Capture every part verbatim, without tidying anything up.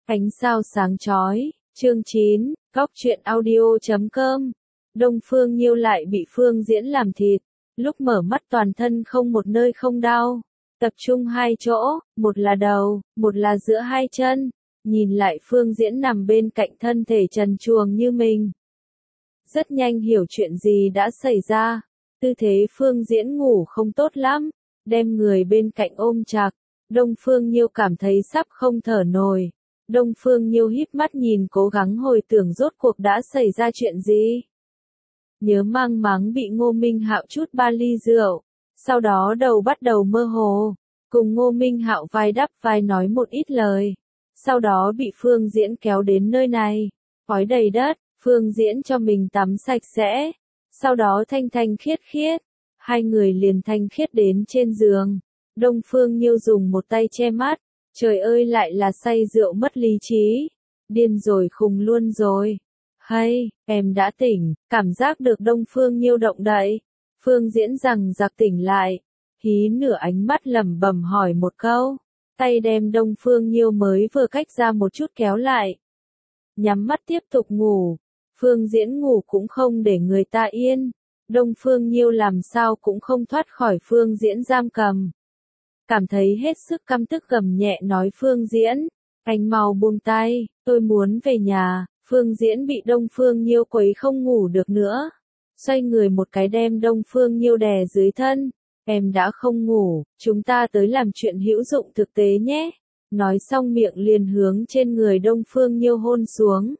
Ánh sao sáng chói, chương chín, Cóc truyện audio chấm com. Đông Phương Nhiêu lại bị Phương Diễn làm thịt, lúc mở mắt toàn thân không một nơi không đau, tập trung hai chỗ, một là đầu, một là giữa hai chân, nhìn lại Phương Diễn nằm bên cạnh thân thể trần truồng như mình. Rất nhanh hiểu chuyện gì đã xảy ra, tư thế Phương Diễn ngủ không tốt lắm, đem người bên cạnh ôm chặt, Đông Phương Nhiêu cảm thấy sắp không thở nổi. Đông Phương Nhiêu híp mắt nhìn cố gắng hồi tưởng rốt cuộc đã xảy ra chuyện gì. Nhớ mang máng bị Ngô Minh Hạo chút ba ly rượu, sau đó đầu bắt đầu mơ hồ, cùng Ngô Minh Hạo vai đắp vai nói một ít lời. Sau đó bị Phương Diễn kéo đến nơi này, khói đầy đất, Phương Diễn cho mình tắm sạch sẽ, sau đó thanh thanh khiết khiết, hai người liền thanh khiết đến trên giường. Đông Phương Nhiêu dùng một tay che mắt. Trời ơi lại là say rượu mất lý trí. Điên rồi khùng luôn rồi. Hay, em đã tỉnh, cảm giác được Đông Phương Nhiêu động đậy. Phương Diễn rằng giặc tỉnh lại. Hí nửa ánh mắt lẩm bẩm hỏi một câu. Tay đem Đông Phương Nhiêu mới vừa cách ra một chút kéo lại. Nhắm mắt tiếp tục ngủ. Phương Diễn ngủ cũng không để người ta yên. Đông Phương Nhiêu làm sao cũng không thoát khỏi Phương Diễn giam cầm. Cảm thấy hết sức căm tức gầm nhẹ nói Phương Diễn, anh mau buông tay, tôi muốn về nhà. Phương Diễn bị Đông Phương Nhiêu quấy không ngủ được nữa, xoay người một cái đem Đông Phương Nhiêu đè dưới thân. Em đã không ngủ, chúng ta tới làm chuyện hữu dụng thực tế nhé. Nói xong miệng liền hướng trên người Đông Phương Nhiêu hôn xuống.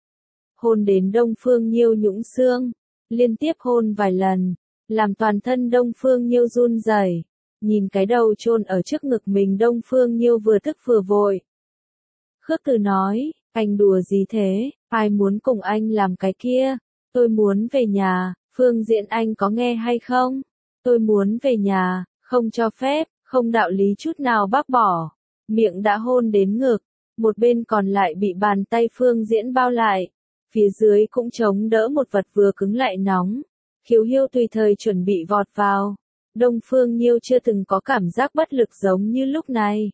Hôn đến Đông Phương Nhiêu nhũn xương, liên tiếp hôn vài lần, làm toàn thân Đông Phương Nhiêu run rẩy. Nhìn cái đầu chôn ở trước ngực mình Đông Phương Nhiêu vừa tức vừa vội. Khước Từ nói, anh đùa gì thế, ai muốn cùng anh làm cái kia, tôi muốn về nhà. Phương Diễn anh có nghe hay không, tôi muốn về nhà, không cho phép, không đạo lý chút nào bác bỏ. Miệng đã hôn đến ngực, một bên còn lại bị bàn tay Phương Diễn bao lại, phía dưới cũng chống đỡ một vật vừa cứng lại nóng. Khiếu Hiêu tùy thời chuẩn bị vọt vào. Đông Phương Nhiêu chưa từng có cảm giác bất lực giống như lúc này.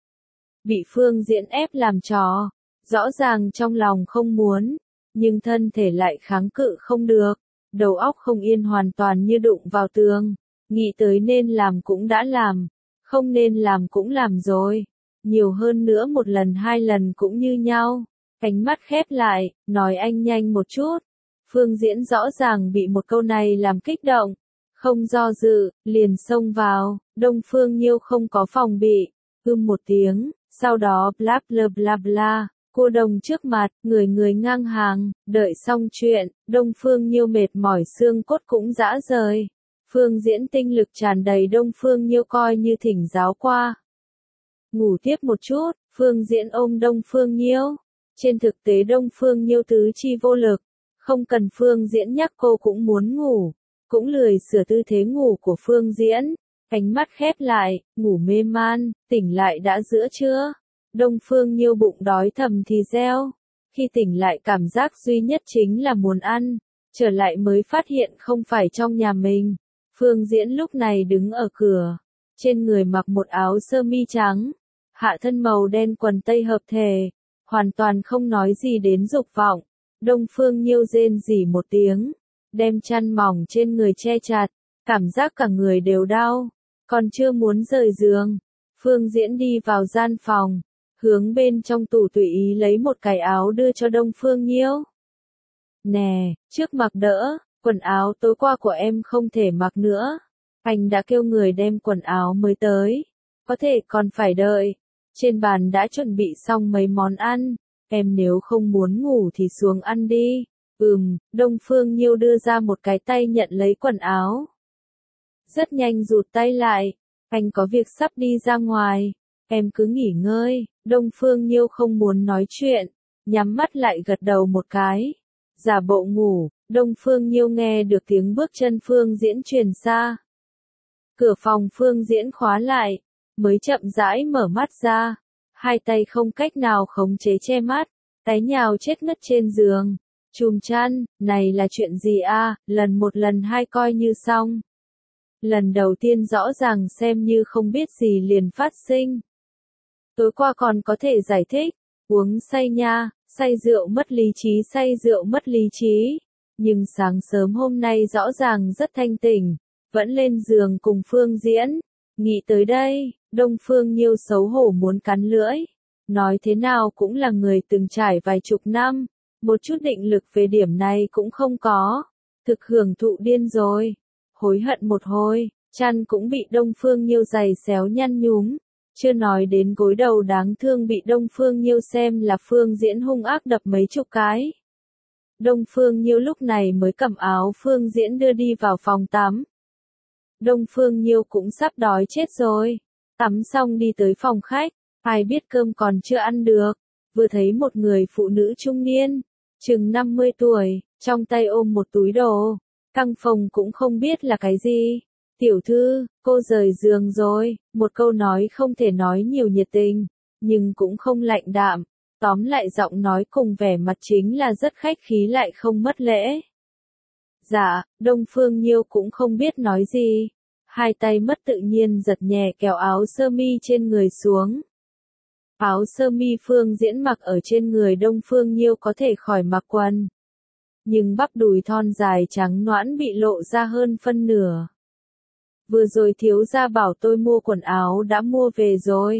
Bị Phương Diễn ép làm trò, rõ ràng trong lòng không muốn, nhưng thân thể lại kháng cự không được, đầu óc không yên hoàn toàn như đụng vào tường, nghĩ tới nên làm cũng đã làm, không nên làm cũng làm rồi, nhiều hơn nữa một lần hai lần cũng như nhau. Ánh mắt khép lại, nói anh nhanh một chút. Phương Diễn rõ ràng bị một câu này làm kích động. Không do dự, liền xông vào. Đông Phương Nhiêu không có phòng bị, ưm một tiếng, sau đó bla bla bla bla, cô đồng trước mặt, người người ngang hàng, đợi xong chuyện, Đông Phương Nhiêu mệt mỏi xương cốt cũng rã rời. Phương Diễn tinh lực tràn đầy Đông Phương Nhiêu coi như thỉnh giáo qua. Ngủ tiếp một chút, Phương Diễn ôm Đông Phương Nhiêu. Trên thực tế Đông Phương Nhiêu tứ chi vô lực, không cần Phương Diễn nhắc cô cũng muốn ngủ. Cũng lười sửa tư thế ngủ của Phương Diễn, ánh mắt khép lại, ngủ mê man, tỉnh lại đã giữa trưa. Đông Phương Nhiêu bụng đói thầm thì reo. Khi tỉnh lại cảm giác duy nhất chính là muốn ăn, trở lại mới phát hiện không phải trong nhà mình. Phương Diễn lúc này đứng ở cửa, trên người mặc một áo sơ mi trắng, hạ thân màu đen quần tây hợp thể, hoàn toàn không nói gì đến dục vọng. Đông Phương Nhiêu rên rỉ một tiếng, đem chăn mỏng trên người che chặt, cảm giác cả người đều đau, còn chưa muốn rời giường. Phương Diễn đi vào gian phòng, hướng bên trong tủ tùy ý lấy một cái áo đưa cho Đông Phương Nhiêu. Nè, trước mặc đỡ, quần áo tối qua của em không thể mặc nữa. Anh đã kêu người đem quần áo mới tới, có thể còn phải đợi. Trên bàn đã chuẩn bị xong mấy món ăn, em nếu không muốn ngủ thì xuống ăn đi. Ừm, Đông Phương Nhiêu đưa ra một cái tay nhận lấy quần áo. Rất nhanh rụt tay lại, anh có việc sắp đi ra ngoài, em cứ nghỉ ngơi. Đông Phương Nhiêu không muốn nói chuyện, nhắm mắt lại gật đầu một cái, giả bộ ngủ. Đông Phương Nhiêu nghe được tiếng bước chân Phương Diễn truyền xa. Cửa phòng Phương Diễn khóa lại, mới chậm rãi mở mắt ra, hai tay không cách nào khống chế che mắt, tái nhào chết ngất trên giường. Chùm chăn, này là chuyện gì a? Lần một lần hai coi như xong. Lần đầu tiên rõ ràng xem như không biết gì liền phát sinh. Tối qua còn có thể giải thích, Uống say nha, say rượu mất lý trí, say rượu mất lý trí. Nhưng sáng sớm hôm nay rõ ràng rất thanh tỉnh, vẫn lên giường cùng Phương Diễn. Nghĩ tới đây, Đông Phương Nhiêu xấu hổ muốn cắn lưỡi. Nói thế nào cũng là người từng trải vài chục năm, một chút định lực về điểm này cũng không có. Thực hưởng thụ điên rồi, hối hận một hồi, chăn cũng bị Đông Phương Nhiêu giày xéo nhăn nhúm. Chưa nói đến gối đầu đáng thương bị Đông Phương Nhiêu xem là Phương Diễn hung ác đập mấy chục cái. Đông Phương Nhiêu lúc này mới cầm áo Phương Diễn đưa đi vào phòng tắm. Đông Phương Nhiêu cũng sắp đói chết rồi. Tắm xong đi tới phòng khách, ai biết cơm còn chưa ăn được. Vừa thấy một người phụ nữ trung niên, chừng năm mươi tuổi, trong tay ôm một túi đồ. Căng phòng cũng không biết là cái gì. Tiểu thư, cô rời giường rồi, một câu nói không thể nói nhiều nhiệt tình, nhưng cũng không lạnh đạm. Tóm lại giọng nói cùng vẻ mặt chính là rất khách khí lại không mất lễ. Dạ, Đông Phương Nhiêu cũng không biết nói gì. Hai tay mất tự nhiên giật nhẹ kéo áo sơ mi trên người xuống. Áo sơ mi Phương Diễn mặc ở trên người Đông Phương Nhiêu có thể khỏi mặc quần. Nhưng bắp đùi thon dài trắng nõn bị lộ ra hơn phân nửa. Vừa rồi thiếu gia bảo tôi mua quần áo đã mua về rồi.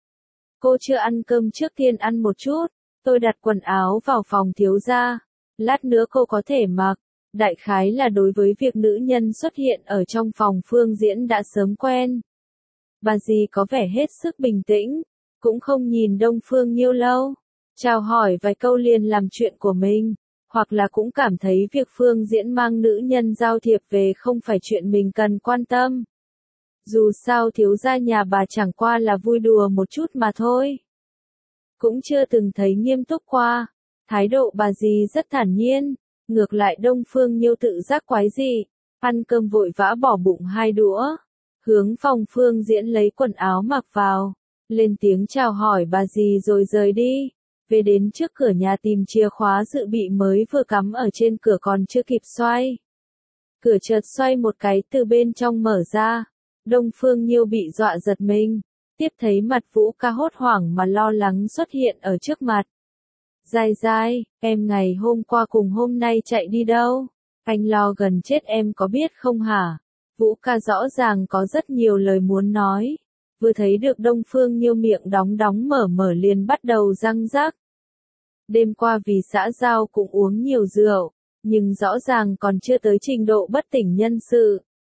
Cô chưa ăn cơm trước tiên ăn một chút, tôi đặt quần áo vào phòng thiếu gia. Lát nữa cô có thể mặc. Đại khái là đối với việc nữ nhân xuất hiện ở trong phòng Phương Diễn đã sớm quen. Bà dì có vẻ hết sức bình tĩnh, cũng không nhìn Đông Phương Nhiêu lâu. Chào hỏi vài câu liền làm chuyện của mình, hoặc là cũng cảm thấy việc Phương Diễn mang nữ nhân giao thiệp về không phải chuyện mình cần quan tâm. Dù sao thiếu gia nhà bà chẳng qua là vui đùa một chút mà thôi. Cũng chưa từng thấy nghiêm túc qua, thái độ bà dì rất thản nhiên. Ngược lại Đông Phương Nhiêu tự giác quái dị, ăn cơm vội vã bỏ bụng hai đũa, hướng phòng Phương Diễn lấy quần áo mặc vào, lên tiếng chào hỏi bà dì rồi rời đi, về đến trước cửa nhà tìm chìa khóa dự bị mới vừa cắm ở trên cửa còn chưa kịp xoay. Cửa chợt xoay một cái từ bên trong mở ra, Đông Phương Nhiêu bị dọa giật mình, tiếp thấy mặt Vũ Ca hốt hoảng mà lo lắng xuất hiện ở trước mặt. Dai dai, em ngày hôm qua cùng hôm nay chạy đi đâu? Anh lo gần chết em có biết không hả? Vũ Ca rõ ràng có rất nhiều lời muốn nói. Vừa thấy được Đông Phương Nhiêu miệng đóng đóng mở mở liền bắt đầu răng rắc. Đêm qua vì xã giao cũng uống nhiều rượu, nhưng rõ ràng còn chưa tới trình độ bất tỉnh nhân sự.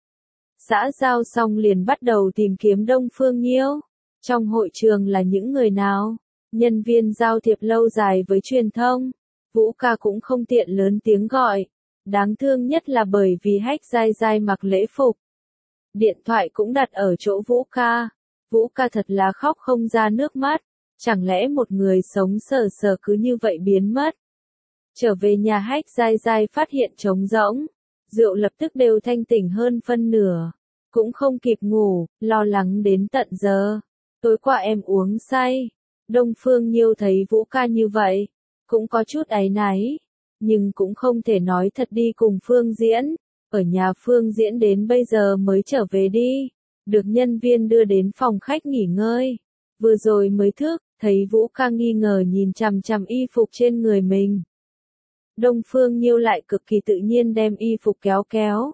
Xã giao xong liền bắt đầu tìm kiếm Đông Phương Nhiêu. Trong hội trường là những người nào? Nhân viên giao thiệp lâu dài với truyền thông, Vũ Ca cũng không tiện lớn tiếng gọi. Đáng thương nhất là bởi vì Hách Dai Dai mặc lễ phục. Điện thoại cũng đặt ở chỗ Vũ Ca. Vũ Ca thật là khóc không ra nước mắt. Chẳng lẽ một người sống sờ sờ cứ như vậy biến mất? Trở về nhà Hách Dai Dai phát hiện trống rỗng. Rượu lập tức đều thanh tỉnh hơn phân nửa. Cũng không kịp ngủ, lo lắng đến tận giờ. Tối qua em uống say. Đông Phương Nhiêu thấy Vũ Ca như vậy, cũng có chút áy náy, nhưng cũng không thể nói thật đi cùng Phương Diễn. Ở nhà Phương Diễn đến bây giờ mới trở về đi, được nhân viên đưa đến phòng khách nghỉ ngơi. Vừa rồi mới thức, thấy Vũ Ca nghi ngờ nhìn chằm chằm y phục trên người mình. Đông Phương Nhiêu lại cực kỳ tự nhiên đem y phục kéo kéo.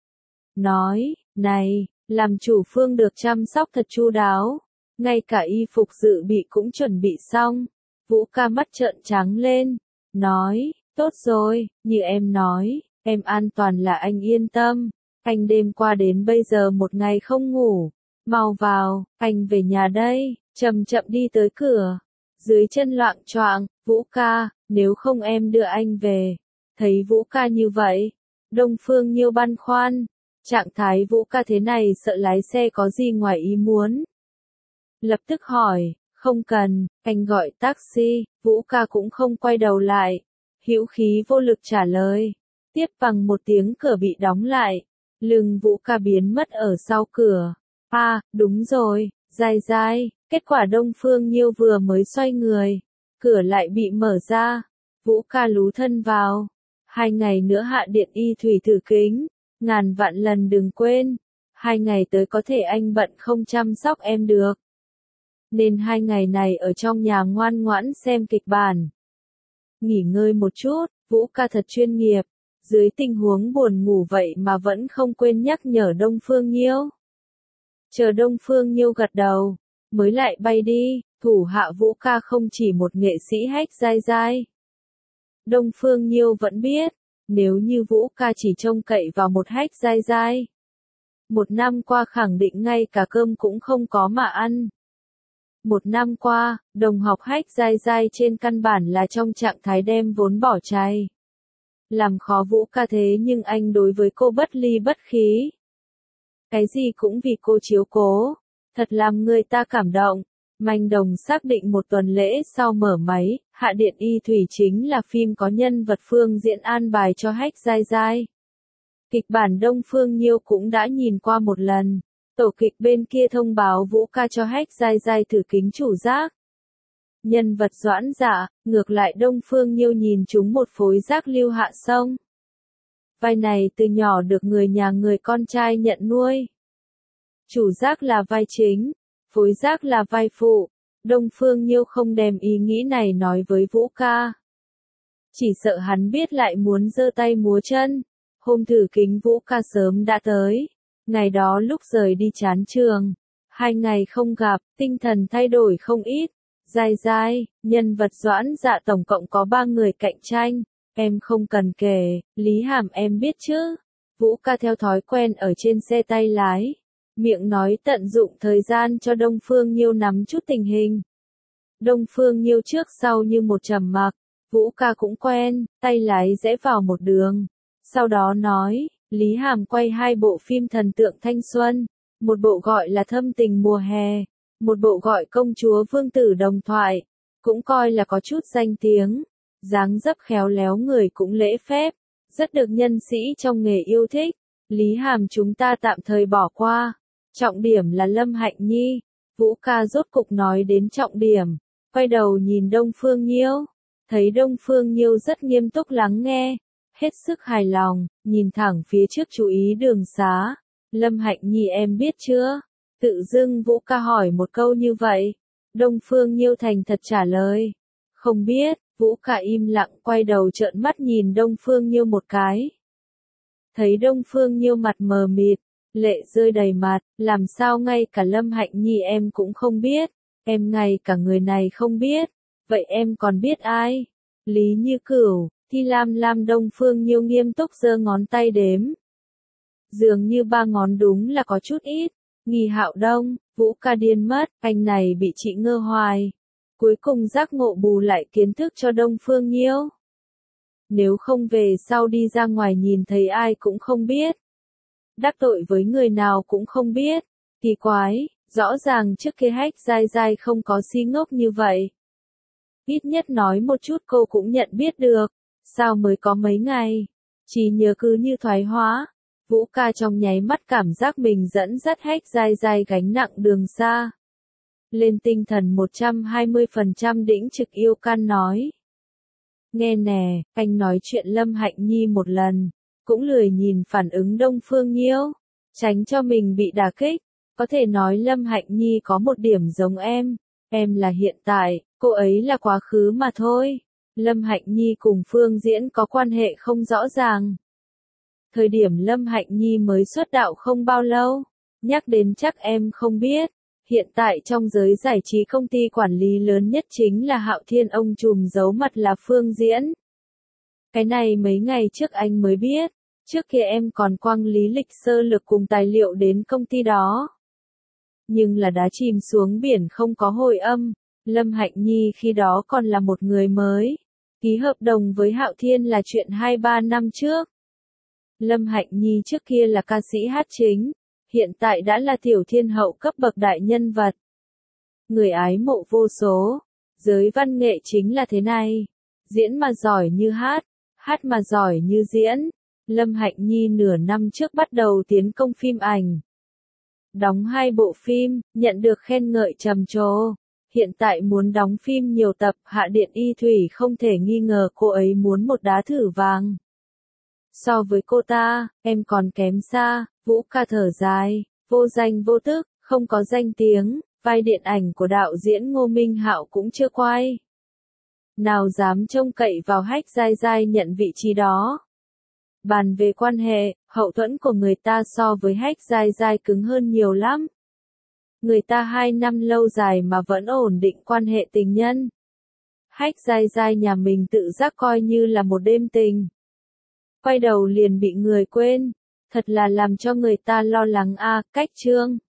Nói, này, làm chủ Phương được chăm sóc thật chu đáo. Ngay cả y phục dự bị cũng chuẩn bị xong. Vũ Ca mắt trợn trắng lên. Nói, tốt rồi, như em nói, em an toàn là anh yên tâm. Anh đêm qua đến bây giờ một ngày không ngủ. Mau vào, anh về nhà đây. Chậm chậm đi tới cửa. Dưới chân loạng choạng, Vũ Ca, nếu không em đưa anh về. Thấy Vũ Ca như vậy, Đông Phương Nhiêu băn khoăn. Trạng thái Vũ Ca thế này sợ lái xe có gì ngoài ý muốn. Lập tức hỏi, không cần, anh gọi taxi. Vũ Ca cũng không quay đầu lại. Hữu khí vô lực trả lời. Tiếp bằng một tiếng cửa bị đóng lại. Lưng Vũ Ca biến mất ở sau cửa. À, đúng rồi, Dai Dai. Kết quả Đông Phương Nhiêu vừa mới xoay người. Cửa lại bị mở ra. Vũ Ca lú thân vào. Hai ngày nữa hạ điện y thủy thử kính. Ngàn vạn lần đừng quên. Hai ngày tới có thể anh bận không chăm sóc em được. nên hai ngày này ở trong nhà ngoan ngoãn xem kịch bản. Nghỉ ngơi một chút, Vũ ca thật chuyên nghiệp, dưới tình huống buồn ngủ vậy mà vẫn không quên nhắc nhở Đông Phương Nhiêu. Chờ Đông Phương Nhiêu gật đầu, mới lại bay đi, thủ hạ Vũ ca không chỉ một nghệ sĩ hách dai dai. Đông Phương Nhiêu vẫn biết, nếu như Vũ ca chỉ trông cậy vào một hách dai dai, một năm qua khẳng định ngay cả cơm cũng không có mà ăn. Một năm qua, đồng học hách dai dai trên căn bản là trong trạng thái đem vốn bỏ chay. Làm khó Vũ ca thế nhưng anh đối với cô bất ly bất khí. Cái gì cũng vì cô chiếu cố, thật làm người ta cảm động. Manh Đồng xác định một tuần lễ sau mở máy, Hạ Điện Y Thủy chính là phim có nhân vật Phương Diễn an bài cho hách dai dai. Kịch bản Đông Phương Nhiêu cũng đã nhìn qua một lần. Tổ kịch bên kia thông báo Vũ ca cho hách dai dai thử kính chủ giác. Nhân vật Doãn Dạ, ngược lại Đông Phương Nhiêu nhìn chúng một phối giác Lưu Hạ Sông. Vai này từ nhỏ được người nhà người con trai nhận nuôi. Chủ giác là vai chính, phối giác là vai phụ. Đông Phương Nhiêu không đem ý nghĩ này nói với Vũ ca. Chỉ sợ hắn biết lại muốn giơ tay múa chân. Hôm thử kính Vũ ca sớm đã tới. Ngày đó lúc rời đi chán trường. Hai ngày không gặp, tinh thần thay đổi không ít. Dai dai, nhân vật Doãn Dạ tổng cộng có ba người cạnh tranh. Em không cần kể, Lý Hàm em biết chứ. Vũ ca theo thói quen ở trên xe tay lái. Miệng nói tận dụng thời gian cho Đông Phương Nhiêu nắm chút tình hình. Đông Phương Nhiêu trước sau như một trầm mặc. Vũ ca cũng quen, tay lái rẽ vào một đường. Sau đó nói, Lý Hàm quay hai bộ phim thần tượng thanh xuân. Một bộ gọi là Thâm tình mùa hè. Một bộ gọi Công chúa Vương tử đồng thoại. Cũng coi là có chút danh tiếng. Dáng dấp khéo léo người cũng lễ phép. Rất được nhân sĩ trong nghề yêu thích. Lý Hàm chúng ta tạm thời bỏ qua. Trọng điểm là Lâm Hạnh Nhi. Vũ ca rốt cục nói đến trọng điểm. Quay đầu nhìn Đông Phương Nhiêu. Thấy Đông Phương Nhiêu rất nghiêm túc lắng nghe. Hết sức hài lòng, nhìn thẳng phía trước chú ý đường xá. Lâm Hạnh Nhi em biết chưa? Tự dưng Vũ ca hỏi một câu như vậy. Đông Phương Nhiêu thành thật trả lời. Không biết, Vũ ca im lặng quay đầu trợn mắt nhìn Đông Phương Nhiêu một cái. Thấy Đông Phương Nhiêu mặt mờ mịt, lệ rơi đầy mặt, làm sao ngay cả Lâm Hạnh Nhi em cũng không biết. Em ngay cả người này không biết. Vậy em còn biết ai? Lý Như Cửu. Thi Lam Lam. Đông Phương Nhiêu nghiêm túc giơ ngón tay đếm. Dường như ba ngón đúng là có chút ít. Nghi Hạo Đông, Vũ ca điên mất, anh này bị chị ngơ hoài. Cuối cùng giác ngộ bù lại kiến thức cho Đông Phương Nhiêu. Nếu không về sau đi ra ngoài nhìn thấy ai cũng không biết. Đắc tội với người nào cũng không biết. Kỳ quái, rõ ràng trước kia hách dai dai không có si ngốc như vậy. Ít nhất nói một chút cô cũng nhận biết được. Sao mới có mấy ngày? Chỉ nhớ cứ như thoái hóa. Vũ ca trong nháy mắt cảm giác mình dẫn dắt hách dai dai gánh nặng đường xa. Lên tinh thần một trăm hai mươi phần trăm đĩnh trực yêu can nói. Nghe nè, anh nói chuyện Lâm Hạnh Nhi một lần. Cũng lười nhìn phản ứng Đông Phương Nhiêu. Tránh cho mình bị đả kích. Có thể nói Lâm Hạnh Nhi có một điểm giống em. Em là hiện tại, cô ấy là quá khứ mà thôi. Lâm Hạnh Nhi cùng Phương Diễn có quan hệ không rõ ràng. Thời điểm Lâm Hạnh Nhi mới xuất đạo không bao lâu. Nhắc đến chắc em không biết. Hiện tại trong giới giải trí công ty quản lý lớn nhất chính là Hạo Thiên, ông trùm giấu mặt là Phương Diễn. Cái này mấy ngày trước anh mới biết. Trước kia em còn quăng lý lịch sơ lược cùng tài liệu đến công ty đó. Nhưng là đá chìm xuống biển không có hồi âm. Lâm Hạnh Nhi khi đó còn là một người mới. Ký hợp đồng với Hạo Thiên là chuyện hai ba năm trước. Lâm Hạnh Nhi trước kia là ca sĩ hát chính. Hiện tại đã là tiểu thiên hậu cấp bậc đại nhân vật. Người ái mộ vô số. Giới văn nghệ chính là thế này. Diễn mà giỏi như hát. Hát mà giỏi như diễn. Lâm Hạnh Nhi nửa năm trước bắt đầu tiến công phim ảnh. Đóng hai bộ phim, nhận được khen ngợi trầm trồ. Hiện tại muốn đóng phim nhiều tập, Hạ Điện Y Thủy không thể nghi ngờ cô ấy muốn một đá thử vàng. So với cô ta, em còn kém xa. Vũ ca thở dài, vô danh vô tức, không có danh tiếng, vai điện ảnh của đạo diễn Ngô Minh Hạo cũng chưa quay. Nào dám trông cậy vào Hách Giai Giai nhận vị trí đó. Bàn về quan hệ, hậu thuẫn của người ta so với Hách Giai Giai cứng hơn nhiều lắm. Người ta hai năm lâu dài mà vẫn ổn định quan hệ tình nhân. Hách Giai Giai nhà mình tự giác coi như là một đêm tình. Quay đầu liền bị người quên. Thật là làm cho người ta lo lắng a. Cách chương.